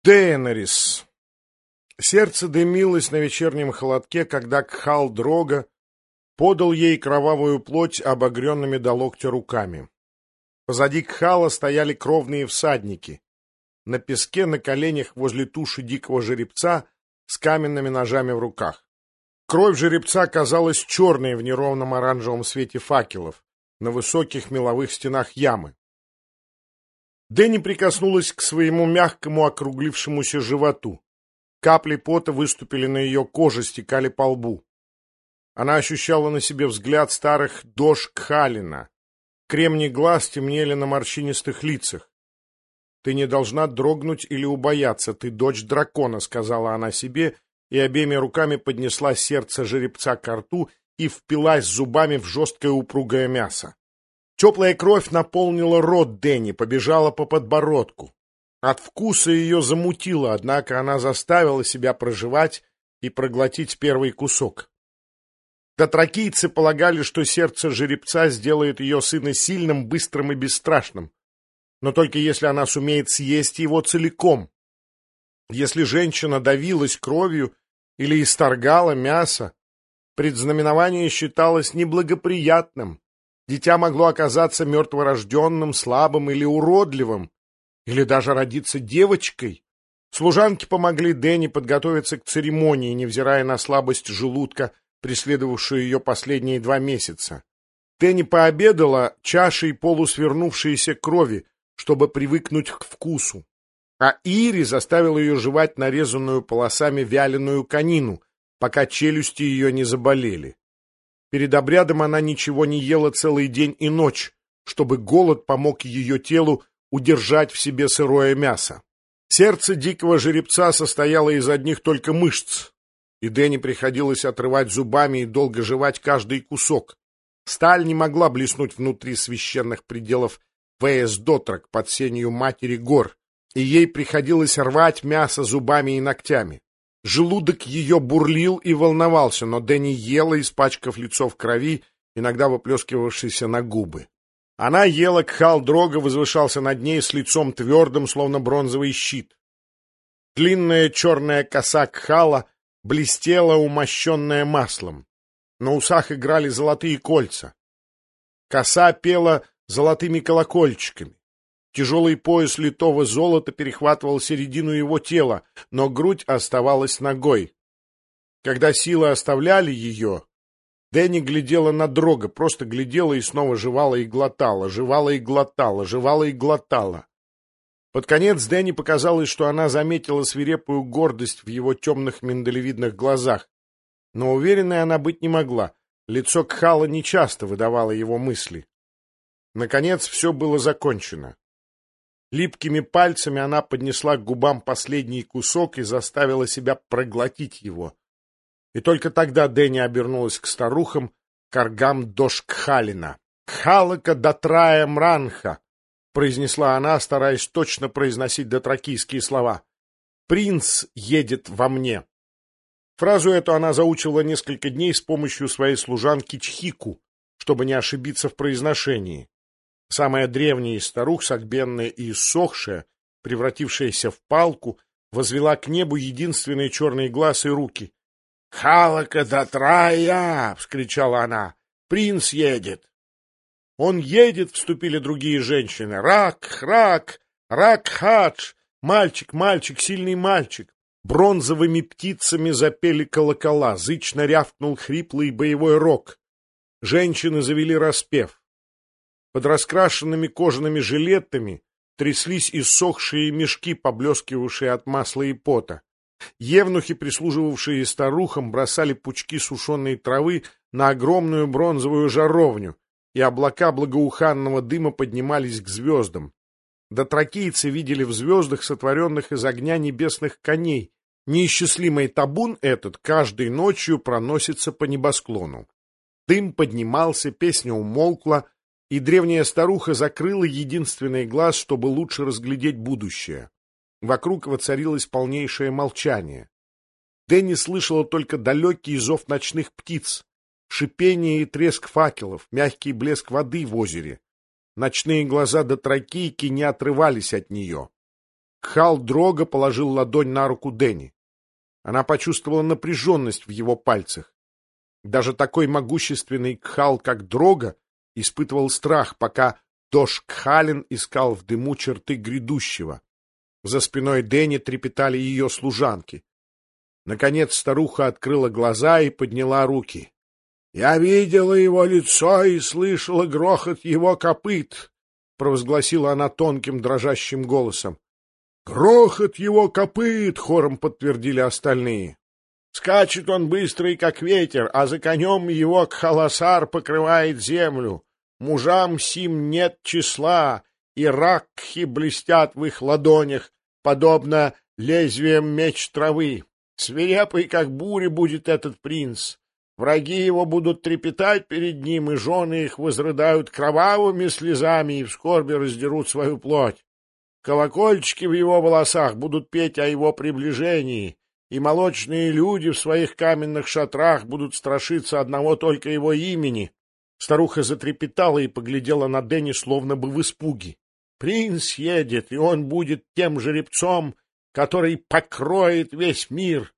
Дейенерис. Сердце дымилось на вечернем холодке, когда Кхал-Дрога подал ей кровавую плоть обогренными до локтя руками. Позади Кхала стояли кровные всадники. На песке на коленях возле туши дикого жеребца с каменными ножами в руках. Кровь жеребца казалась черной в неровном оранжевом свете факелов на высоких меловых стенах ямы. Дэнни прикоснулась к своему мягкому округлившемуся животу. Капли пота выступили на ее коже, стекали по лбу. Она ощущала на себе взгляд старых дож Кхалина. Кремни глаз темнели на морщинистых лицах. «Ты не должна дрогнуть или убояться, ты дочь дракона», — сказала она себе, и обеими руками поднесла сердце жеребца ко рту и впилась зубами в жесткое упругое мясо. Теплая кровь наполнила рот Дэнни, побежала по подбородку. От вкуса ее замутило, однако она заставила себя прожевать и проглотить первый кусок. Дотракийцы полагали, что сердце жеребца сделает ее сына сильным, быстрым и бесстрашным, но только если она сумеет съесть его целиком. Если женщина давилась кровью или исторгала мясо, предзнаменование считалось неблагоприятным. Дитя могло оказаться мертворожденным, слабым или уродливым, или даже родиться девочкой. Служанки помогли Дэнни подготовиться к церемонии, невзирая на слабость желудка, преследовавшую ее последние 2 месяца. Дэнни пообедала чашей полусвернувшейся крови, чтобы привыкнуть к вкусу. А Ири заставила ее жевать нарезанную полосами вяленую конину, пока челюсти ее не заболели. Перед обрядом она ничего не ела целый день и ночь, чтобы голод помог ее телу удержать в себе сырое мясо. Сердце дикого жеребца состояло из одних только мышц, и Дэнни приходилось отрывать зубами и долго жевать каждый кусок. Сталь не могла блеснуть внутри священных пределов Вэйс-Дотрак под сенью матери гор, и ей приходилось рвать мясо зубами и ногтями. Желудок ее бурлил и волновался, но Дэнни ела, испачкав лицо в крови, иногда выплескивавшейся на губы. Она ела, Кхал-Дрога возвышался над ней с лицом твердым, словно бронзовый щит. Длинная черная коса Кхала блестела, умощенная маслом. На усах играли золотые кольца. Коса пела золотыми колокольчиками. Тяжелый пояс литого золота перехватывал середину его тела, но грудь оставалась нагой. Когда силы оставляли ее, Дэнни глядела на Дрога, просто глядела и снова жевала и глотала, жевала и глотала, жевала и глотала. Под конец Дэнни показалось, что она заметила свирепую гордость в его темных миндалевидных глазах. Но уверенной она быть не могла. Лицо Кхала нечасто выдавало его мысли. Наконец все было закончено. Липкими пальцами она поднесла к губам последний кусок и заставила себя проглотить его. И только тогда Дэнни обернулась к старухам, каргам дож Кхалина. «Кхалака дотрая мранха», — произнесла она, стараясь точно произносить дотракийские слова. «Принц едет во мне». Фразу эту она заучила несколько дней с помощью своей служанки Чхику, чтобы не ошибиться в произношении. Самая древняя из старух, согбенная и иссохшая, превратившаяся в палку, возвела к небу единственный черный глаз и руки. — Халака дотрая! — вскричала она. — Принц едет! — Он едет! — вступили другие женщины. — Рак! Рак! Рак-хадж! Мальчик! Мальчик! Сильный мальчик! Бронзовыми птицами запели колокола, зычно рявкнул хриплый боевой рог. Женщины завели распев. Под раскрашенными кожаными жилетами тряслись иссохшие мешки, поблескивавшие от масла и пота. Евнухи, прислуживавшие старухам, бросали пучки сушеной травы на огромную бронзовую жаровню, и облака благоуханного дыма поднимались к звездам. Дотракийцы видели в звездах, сотворенных из огня, небесных коней. Неисчислимый табун этот каждой ночью проносится по небосклону. Дым поднимался, песня умолкла, и древняя старуха закрыла единственный глаз, чтобы лучше разглядеть будущее. Вокруг воцарилось полнейшее молчание. Дэнни слышала только далекий зов ночных птиц, шипение и треск факелов, мягкий блеск воды в озере. Ночные глаза дотракийки не отрывались от нее. Кхал-Дрога положил ладонь на руку Дэнни. Она почувствовала напряженность в его пальцах. Даже такой могущественный Кхал, как Дрога, испытывал страх, пока Дош-Кхален искал в дыму черты грядущего. За спиной Дэнни трепетали ее служанки. Наконец старуха открыла глаза и подняла руки. — Я видела его лицо и слышала грохот его копыт, — провозгласила она тонким дрожащим голосом. — Грохот его копыт! — хором подтвердили остальные. Скачет он быстрый, как ветер, а за конем его Кхаласар покрывает землю. Мужам сим нет числа, и ракхи блестят в их ладонях, подобно лезвиям меч травы. Свирепый, как буря, будет этот принц. Враги его будут трепетать перед ним, и жены их возрыдают кровавыми слезами и в скорби раздерут свою плоть. Колокольчики в его волосах будут петь о его приближении, и молочные люди в своих каменных шатрах будут страшиться одного только его имени. Старуха затрепетала и поглядела на Дэнни, словно бы в испуге. Принц едет, и он будет тем жеребцом, который покроет весь мир.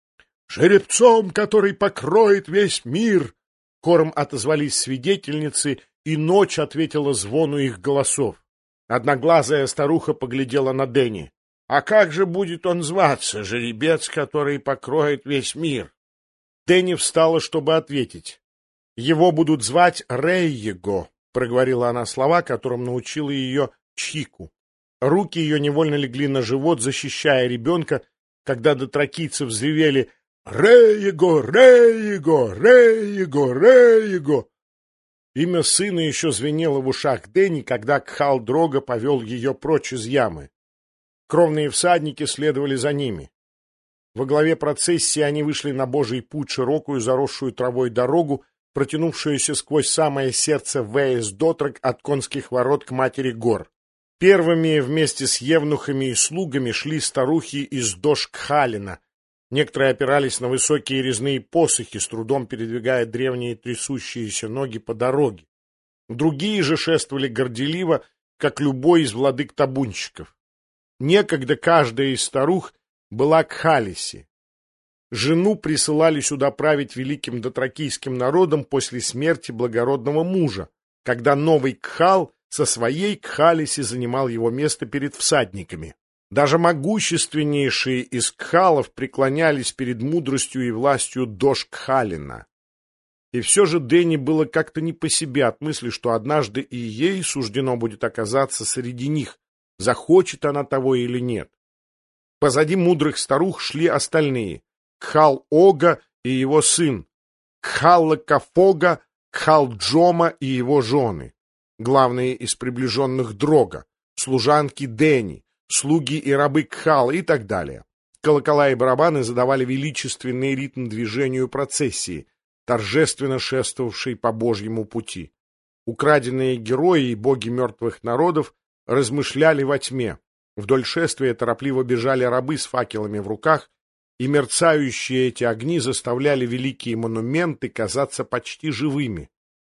«Жеребцом, который покроет весь мир!» Хором отозвались свидетельницы, и ночь ответила звону их голосов. Одноглазая старуха поглядела на Дэнни. «А как же будет он зваться, жеребец, который покроет весь мир?» Дэнни встала, чтобы ответить. «Его будут звать Рейего», — проговорила она слова, которым научила ее Чхику. Руки ее невольно легли на живот, защищая ребенка, когда дотракийцы взревели «Рейего! Рейего! Рейего! Рейего!». Имя сына еще звенело в ушах Дэнни, когда Кхал-Дрога повел ее прочь из ямы. Кровные всадники следовали за ними. Во главе процессии они вышли на Божий путь, широкую, заросшую травой дорогу, протянувшуюся сквозь самое сердце Вэйс-Дотрак от конских ворот к матери гор. Первыми вместе с евнухами и слугами шли старухи из Дош-Кхалена. Некоторые опирались на высокие резные посохи, с трудом передвигая древние трясущиеся ноги по дороге. Другие же шествовали горделиво, как любой из владык-табунщиков. Некогда каждая из старух была Кхалиси. Жену присылали сюда править великим дотракийским народом после смерти благородного мужа, когда новый Кхал со своей Кхалиси занимал его место перед всадниками. Даже могущественнейшие из Кхалов преклонялись перед мудростью и властью Дош-Кхалена. И все же Дэнни было как-то не по себе от мысли, что однажды и ей суждено будет оказаться среди них, захочет она того или нет. Позади мудрых старух шли остальные — Кхал-Ога и его сын, Кхалла-Кафога, Кхал-Джома и его жены, главные из приближенных Дрога, служанки Дэнни, слуги и рабы Кхала и так далее. Колокола и барабаны задавали величественный ритм движению процессии, торжественно шествовавшей по Божьему пути. Украденные герои и боги мертвых народов размышляли во тьме. Вдоль шествия торопливо бежали рабы с факелами в руках, и мерцающие эти огни заставляли великие монументы казаться почти живыми.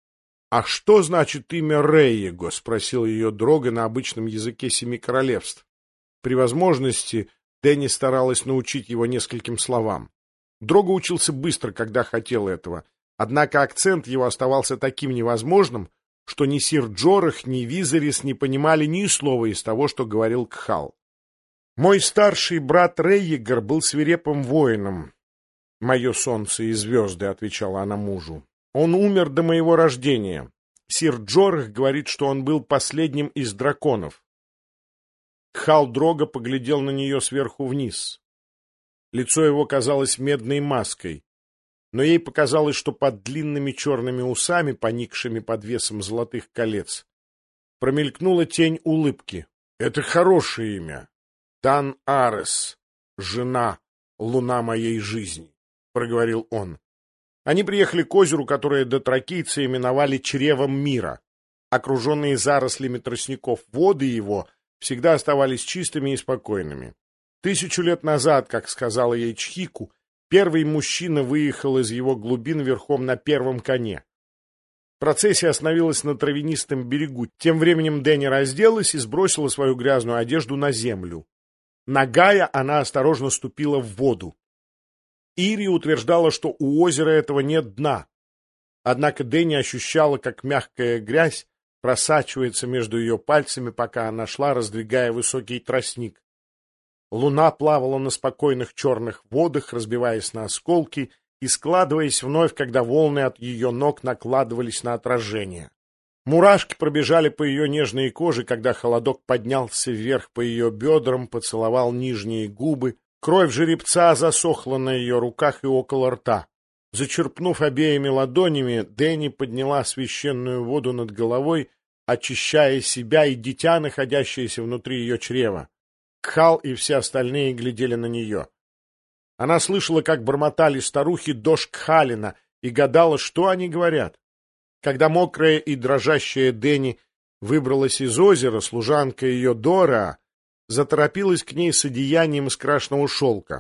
— А что значит имя Рейего? — спросил ее Дрога на обычном языке Семи Королевств. При возможности Дэнни старалась научить его нескольким словам. Дрога учился быстро, когда хотел этого, однако акцент его оставался таким невозможным, что ни сир Джорах, ни Визерис не понимали ни слова из того, что говорил Кхал. «Мой старший брат Рейегар был свирепым воином. Мое солнце и звезды», — отвечала она мужу. «Он умер до моего рождения. Сир Джорах говорит, что он был последним из драконов». Кхал-Дрога поглядел на нее сверху вниз. Лицо его казалось медной маской, но ей показалось, что под длинными черными усами, поникшими под весом золотых колец, промелькнула тень улыбки. «Это хорошее имя. Тан-Арес, жена, луна моей жизни», — проговорил он. Они приехали к озеру, которое дотракийцы именовали чревом мира. Окруженные зарослями тростников воды его всегда оставались чистыми и спокойными. 1000 лет назад, как сказала ей Чхику, первый мужчина выехал из его глубин верхом на первом коне. Процессия остановилась на травянистом берегу. Тем временем Дэнни разделась и сбросила свою грязную одежду на землю. Нагая, она осторожно ступила в воду. Ири утверждала, что у озера этого нет дна. Однако Дэнни ощущала, как мягкая грязь просачивается между ее пальцами, пока она шла, раздвигая высокий тростник. Луна плавала на спокойных черных водах, разбиваясь на осколки и складываясь вновь, когда волны от ее ног накладывались на отражение. Мурашки пробежали по ее нежной коже, когда холодок поднялся вверх по ее бедрам, поцеловал нижние губы. Кровь жеребца засохла на ее руках и около рта. Зачерпнув обеими ладонями, Дэнни подняла священную воду над головой, очищая себя и дитя, находящееся внутри ее чрева. Кхал и все остальные глядели на нее. Она слышала, как бормотали старухи Дош Кхалина, и гадала, что они говорят. Когда мокрая и дрожащая Дэнни выбралась из озера, служанка ее Дора заторопилась к ней с одеянием из красного шелка.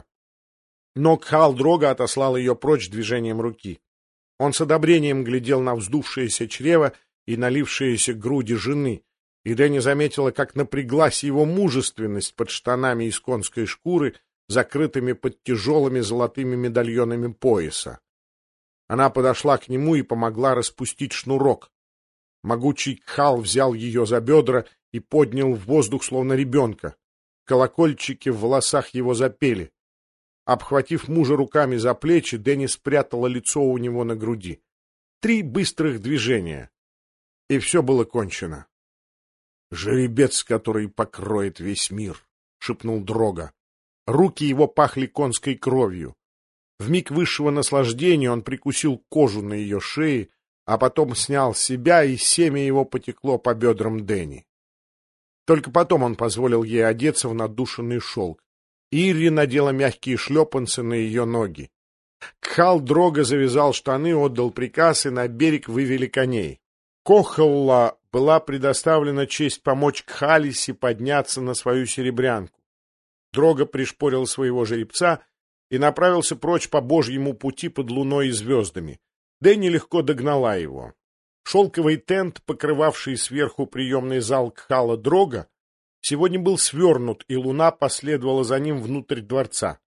Но Кхал-Дрога отослал ее прочь движением руки. Он с одобрением глядел на вздувшееся чрево и налившиеся груди жены, и Дэнни заметила, как напряглась его мужественность под штанами из конской шкуры, закрытыми под тяжелыми золотыми медальонами пояса. Она подошла к нему и помогла распустить шнурок. Могучий Кхал взял ее за бедра и поднял в воздух, словно ребенка. Колокольчики в волосах его запели. Обхватив мужа руками за плечи, Дэнни спрятала лицо у него на груди. 3 быстрых движения, и все было кончено. — Жеребец, который покроет весь мир, — шепнул Дрога. Руки его пахли конской кровью. В миг высшего наслаждения он прикусил кожу на ее шее, а потом снял с себя, и семя его потекло по бедрам Дэнни. Только потом он позволил ей одеться в надушенный шелк. Ирри надела мягкие шлепанцы на ее ноги. Кхал-Дрога завязал штаны, отдал приказ, и на берег вывели коней. Кохалла была предоставлена честь помочь Кхалисе подняться на свою серебрянку. Дрога пришпорил своего жеребца и направился прочь по Божьему пути под луной и звездами. Дэнни легко догнала его. Шелковый тент, покрывавший сверху приемный зал Кхала-Дрога, сегодня был свернут, и луна последовала за ним внутрь дворца.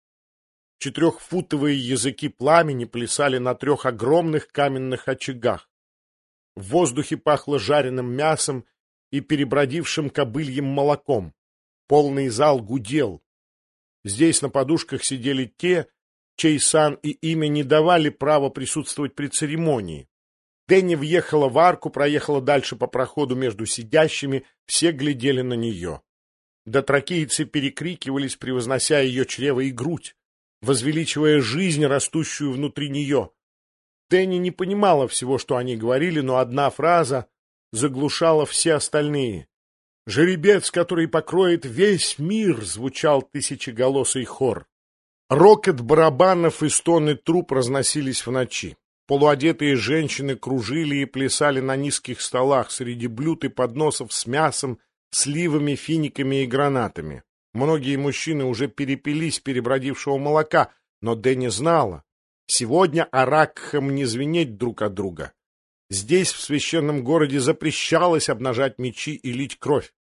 4-футовые языки пламени плясали на 3 огромных каменных очагах. В воздухе пахло жареным мясом и перебродившим кобыльем молоком. Полный зал гудел. Здесь на подушках сидели те, чей сан и имя не давали права присутствовать при церемонии. Дэнни въехала в арку, проехала дальше по проходу между сидящими, все глядели на нее. Дотракийцы перекрикивались, превознося ее чрево и грудь, возвеличивая жизнь, растущую внутри нее. Дэнни не понимала всего, что они говорили, но одна фраза заглушала все остальные. «Жеребец, который покроет весь мир!» — звучал тысячеголосый хор. Рокот барабанов и стоны труб разносились в ночи. Полуодетые женщины кружили и плясали на низких столах среди блюд и подносов с мясом, сливами, финиками и гранатами. Многие мужчины уже перепились перебродившего молока, но Дэнни знала, сегодня аракхам не звенеть друг от друга. Здесь, в священном городе, запрещалось обнажать мечи и лить кровь.